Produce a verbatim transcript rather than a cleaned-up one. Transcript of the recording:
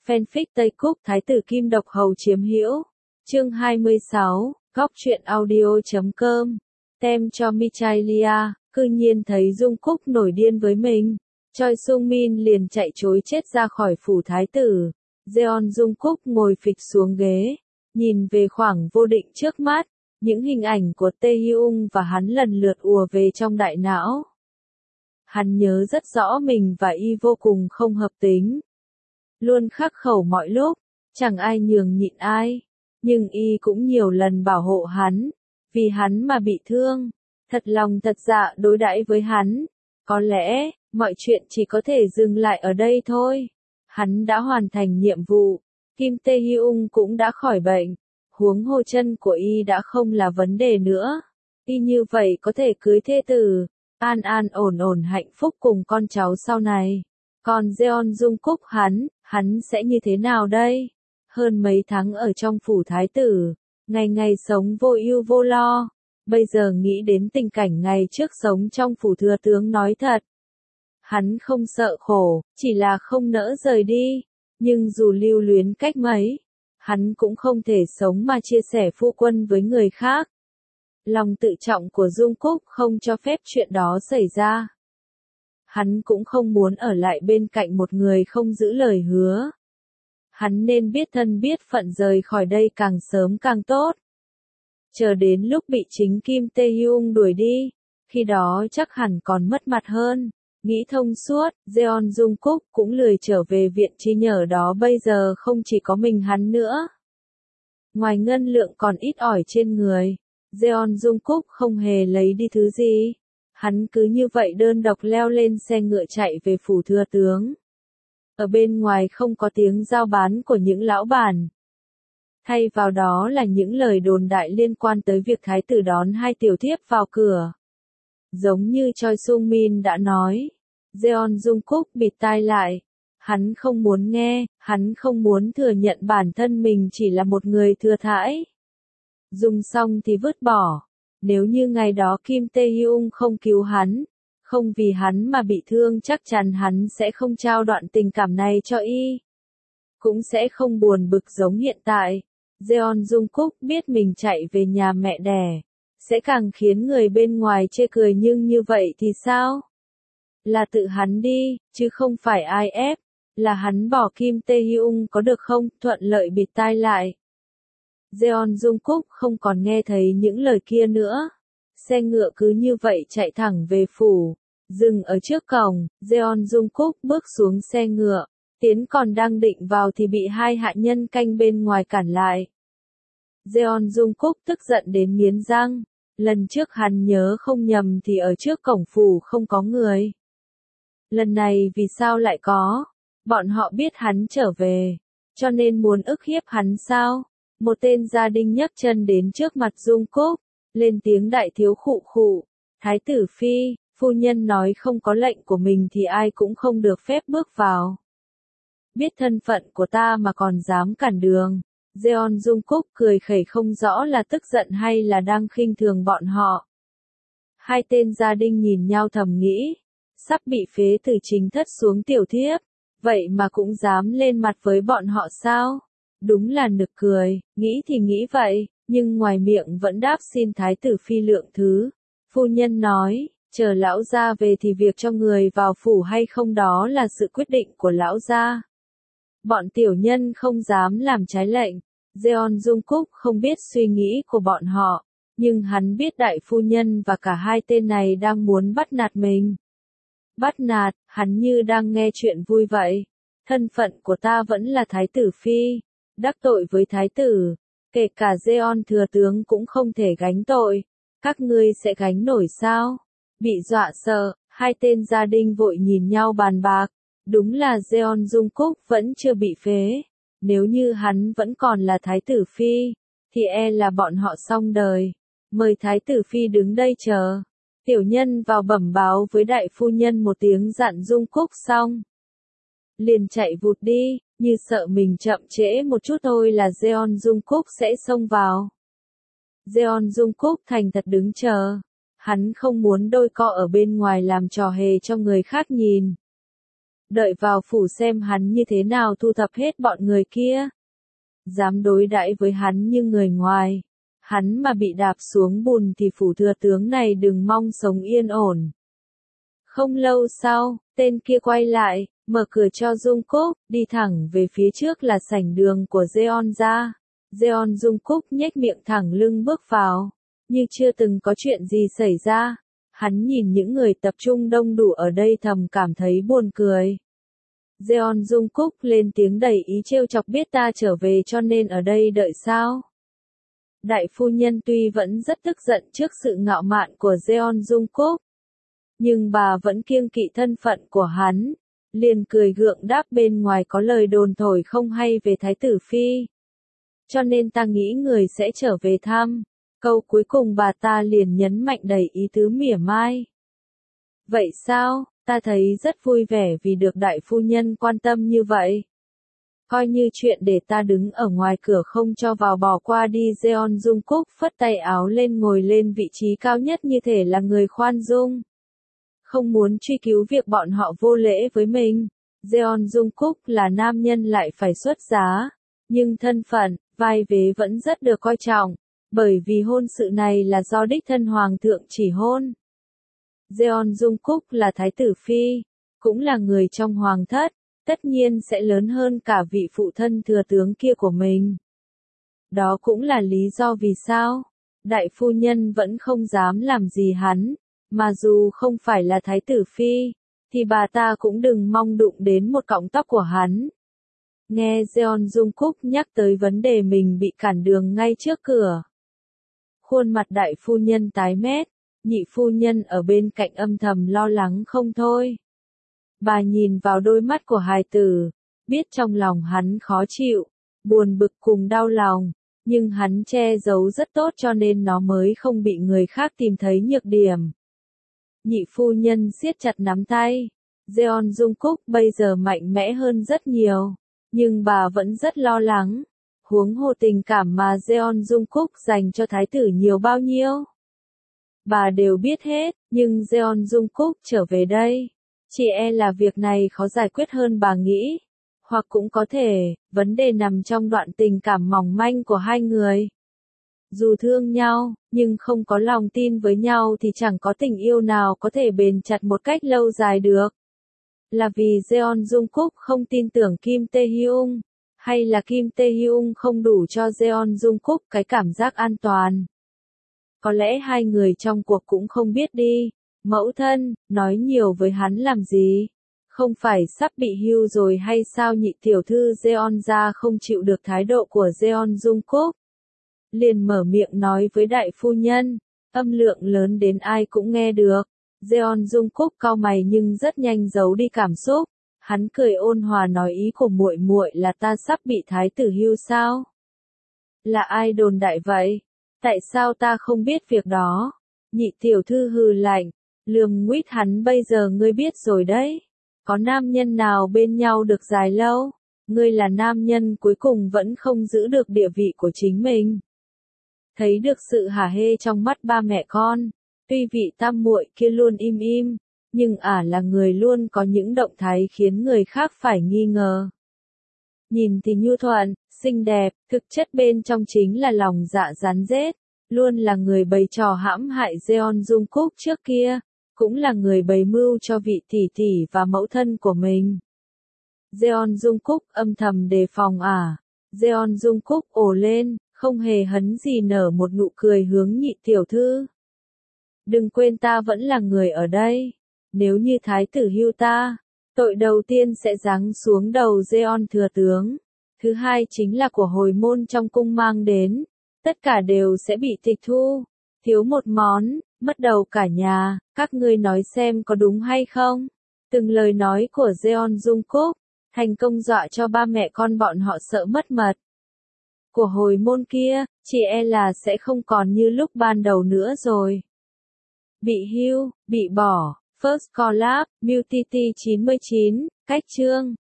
Fanfic Tây Cúc Thái tử Kim Độc Hầu chiếm hữu. Chương hai mươi sáu, Góc truyện audio chấm com. Tem cho Michailia, cư nhiên thấy Dung Cúc nổi điên với mình. Choi Sung Min liền chạy trối chết ra khỏi phủ thái tử. Jeon Dung Cúc ngồi phịch xuống ghế, nhìn về khoảng vô định trước mắt, những hình ảnh của Tae Hyung và hắn lần lượt ùa về trong đại não. Hắn nhớ rất rõ mình và y vô cùng không hợp tính. Luôn khắc khẩu mọi lúc, chẳng ai nhường nhịn ai. Nhưng y cũng nhiều lần bảo hộ hắn, vì hắn mà bị thương, thật lòng thật dạ đối đãi với hắn. Có lẽ, mọi chuyện chỉ có thể dừng lại ở đây thôi. Hắn đã hoàn thành nhiệm vụ, Kim Tae Hyung cũng đã khỏi bệnh, huống hồ chân của y đã không là vấn đề nữa. Y như vậy có thể cưới thê tử, an an ổn ổn hạnh phúc cùng con cháu sau này. Còn Jeon Dung Cúc hắn, hắn sẽ như thế nào đây? Hơn mấy tháng ở trong phủ thái tử, ngày ngày sống vô ưu vô lo, bây giờ nghĩ đến tình cảnh ngày trước sống trong phủ thừa tướng nói thật. Hắn không sợ khổ, chỉ là không nỡ rời đi, nhưng dù lưu luyến cách mấy, hắn cũng không thể sống mà chia sẻ phu quân với người khác. Lòng tự trọng của Dung Cúc không cho phép chuyện đó xảy ra. Hắn cũng không muốn ở lại bên cạnh một người không giữ lời hứa. Hắn nên biết thân biết phận rời khỏi đây càng sớm càng tốt. Chờ đến lúc bị chính Kim Tae Hyung đuổi đi, khi đó chắc hẳn còn mất mặt hơn. Nghĩ thông suốt, Jeon Dung Cúc cũng lười trở về viện chi nhở đó, bây giờ không chỉ có mình hắn nữa. Ngoài ngân lượng còn ít ỏi trên người, Jeon Dung Cúc không hề lấy đi thứ gì. Hắn cứ như vậy đơn độc leo lên xe ngựa chạy về phủ thừa tướng. Ở bên ngoài không có tiếng giao bán của những lão bản. Thay vào đó là những lời đồn đại liên quan tới việc thái tử đón hai tiểu thiếp vào cửa. Giống như Choi Sung Min đã nói, Jeon Dung Cúc bịt tai lại. Hắn không muốn nghe, hắn không muốn thừa nhận bản thân mình chỉ là một người thừa thãi. Dùng xong thì vứt bỏ. Nếu như ngày đó Kim Tae Hyung không cứu hắn, không vì hắn mà bị thương, chắc chắn hắn sẽ không trao đoạn tình cảm này cho y. Cũng sẽ không buồn bực giống hiện tại. Jeon Dung Cúc biết mình chạy về nhà mẹ đẻ, sẽ càng khiến người bên ngoài chê cười, nhưng như vậy thì sao? Là tự hắn đi, chứ không phải ai ép. Là hắn bỏ Kim Tae Hyung có được không? Thuận lợi bịt tai lại. Jeon Dung Cúc không còn nghe thấy những lời kia nữa. Xe ngựa cứ như vậy chạy thẳng về phủ. Dừng ở trước cổng, Jeon Dung Cúc bước xuống xe ngựa. Tiến còn đang định vào thì bị hai hạ nhân canh bên ngoài cản lại. Jeon Dung Cúc tức giận đến nghiến răng. Lần trước hắn nhớ không nhầm thì ở trước cổng phủ không có người. Lần này vì sao lại có? Bọn họ biết hắn trở về, cho nên muốn ức hiếp hắn sao? Một tên gia đình nhấc chân đến trước mặt Dung Cúc, lên tiếng đại thiếu khụ khụ. Thái tử phi, phu nhân nói không có lệnh của mình thì ai cũng không được phép bước vào. Biết thân phận của ta mà còn dám cản đường. Jeon Dung Cúc cười khẩy, không rõ là tức giận hay là đang khinh thường bọn họ. Hai tên gia đình nhìn nhau thầm nghĩ, sắp bị phế từ chính thất xuống tiểu thiếp, vậy mà cũng dám lên mặt với bọn họ sao? Đúng là nực cười, nghĩ thì nghĩ vậy, nhưng ngoài miệng vẫn đáp xin thái tử phi lượng thứ. Phu nhân nói, chờ lão gia về thì việc cho người vào phủ hay không đó là sự quyết định của lão gia. Bọn tiểu nhân không dám làm trái lệnh. Jeon Dung Cúc không biết suy nghĩ của bọn họ, nhưng hắn biết đại phu nhân và cả hai tên này đang muốn bắt nạt mình. Bắt nạt, hắn như đang nghe chuyện vui vậy. Thân phận của ta vẫn là thái tử phi. Đắc tội với thái tử, kể cả Jeon thừa tướng cũng không thể gánh tội. Các ngươi sẽ gánh nổi sao? Bị dọa sợ, hai tên gia đình vội nhìn nhau bàn bạc. Đúng là Jeon Dung Cúc vẫn chưa bị phế. Nếu như hắn vẫn còn là thái tử phi, thì e là bọn họ xong đời. Mời thái tử phi đứng đây chờ. Tiểu nhân vào bẩm báo với đại phu nhân một tiếng, dặn Dung Cúc xong. Liền chạy vụt đi, như sợ mình chậm trễ một chút thôi là Jeon Dung Cúc sẽ xông vào. Jeon Dung Cúc thành thật đứng chờ. Hắn không muốn đôi co ở bên ngoài làm trò hề cho người khác nhìn. đợi vào phủ xem hắn như thế nào thu thập hết bọn người kia. Dám đối đãi với hắn như người ngoài. Hắn mà bị đạp xuống bùn thì phủ thừa tướng này đừng mong sống yên ổn. Không lâu sau, tên kia quay lại, mở cửa cho Jungkook, đi thẳng về phía trước là sảnh đường của Jeon ra. Jeon Jungkook nhếch miệng thẳng lưng bước vào, như chưa từng có chuyện gì xảy ra. Hắn nhìn những người tập trung đông đủ ở đây thầm cảm thấy buồn cười. Jeon Jungkook lên tiếng đầy ý trêu chọc, biết ta trở về cho nên ở đây đợi sao? Đại phu nhân tuy vẫn rất tức giận trước sự ngạo mạn của Jeon Jungkook, nhưng bà vẫn kiêng kỵ thân phận của hắn, liền cười gượng đáp bên ngoài có lời đồn thổi không hay về Thái tử Phi. Cho nên ta nghĩ người sẽ trở về thăm. Câu cuối cùng bà ta liền nhấn mạnh đầy ý tứ mỉa mai. Vậy sao, ta thấy rất vui vẻ vì được đại phu nhân quan tâm như vậy. Coi như chuyện để ta đứng ở ngoài cửa không cho vào bỏ qua đi. Jeon Jungkook phất tay áo lên ngồi lên vị trí cao nhất như thể là người khoan dung. Không muốn truy cứu việc bọn họ vô lễ với mình. Jeon Jungkook là nam nhân lại phải xuất giá. Nhưng thân phận, vai vế vẫn rất được coi trọng. Bởi vì hôn sự này là do đích thân hoàng thượng chỉ hôn. Jeon Jungkook là thái tử phi, cũng là người trong hoàng thất, tất nhiên sẽ lớn hơn cả vị phụ thân thừa tướng kia của mình. Đó cũng là lý do vì sao đại phu nhân vẫn không dám làm gì hắn, mà dù không phải là thái tử phi, thì bà ta cũng đừng mong đụng đến một cọng tóc của hắn. Nghe Jeon Jungkook nhắc tới vấn đề mình bị cản đường ngay trước cửa. Khuôn mặt đại phu nhân tái mét, nhị phu nhân ở bên cạnh âm thầm lo lắng không thôi. Bà nhìn vào đôi mắt của hài tử, biết trong lòng hắn khó chịu, buồn bực cùng đau lòng, nhưng hắn che giấu rất tốt cho nên nó mới không bị người khác tìm thấy nhược điểm. Nhị phu nhân siết chặt nắm tay, Jeon Jungkook bây giờ mạnh mẽ hơn rất nhiều, nhưng bà vẫn rất lo lắng. Huống hồ tình cảm mà Jeon Jungkook dành cho thái tử nhiều bao nhiêu. Bà đều biết hết, nhưng Jeon Jungkook trở về đây. Chỉ e là việc này khó giải quyết hơn bà nghĩ. Hoặc cũng có thể, vấn đề nằm trong đoạn tình cảm mỏng manh của hai người. Dù thương nhau, nhưng không có lòng tin với nhau thì chẳng có tình yêu nào có thể bền chặt một cách lâu dài được. Là vì Jeon Jungkook không tin tưởng Kim Tae-hyung, hay là Kim Tae-hyung không đủ cho Jeon Jungkook cái cảm giác an toàn. Có lẽ hai người trong cuộc cũng không biết đi. Mẫu thân, nói nhiều với hắn làm gì? Không phải sắp bị hưu rồi hay sao? Nhị tiểu thư Jeon ra không chịu được thái độ của Jeon Jungkook. Liền mở miệng nói với đại phu nhân, âm lượng lớn đến ai cũng nghe được. Jeon Jungkook cau mày nhưng rất nhanh giấu đi cảm xúc. Hắn cười ôn hòa nói ý của muội muội là ta sắp bị thái tử hưu sao? Là ai đồn đại vậy? Tại sao ta không biết việc đó? Nhị tiểu thư hừ lạnh, lườm nguýt hắn, bây giờ ngươi biết rồi đấy. Có nam nhân nào bên nhau được dài lâu? Ngươi là nam nhân cuối cùng vẫn không giữ được địa vị của chính mình. Thấy được sự hả hê trong mắt ba mẹ con, tuy vị tam muội kia luôn im im, nhưng ả là người luôn có những động thái khiến người khác phải nghi ngờ. Nhìn thì nhu thuận, xinh đẹp, thực chất bên trong chính là lòng dạ rắn rết, luôn là người bày trò hãm hại Jeon Jungkook trước kia, cũng là người bày mưu cho vị tỷ tỷ và mẫu thân của mình. Jeon Jungkook âm thầm đề phòng ả. Jeon Jungkook ồ lên, không hề hấn gì nở một nụ cười hướng nhị tiểu thư. Đừng quên ta vẫn là người ở đây. Nếu như thái tử hưu ta, tội đầu tiên sẽ giáng xuống đầu Jeon thừa tướng. Thứ hai chính là của hồi môn trong cung mang đến. Tất cả đều sẽ bị tịch thu. Thiếu một món, mất đầu cả nhà. Các ngươi nói xem có đúng hay không? Từng lời nói của Jeon Jungkook thành công dọa cho ba mẹ con bọn họ sợ mất mật. Của hồi môn kia, chỉ e là sẽ không còn như lúc ban đầu nữa rồi. Bị hưu, bị bỏ. First Collab, Multity chín mươi chín, cách chương.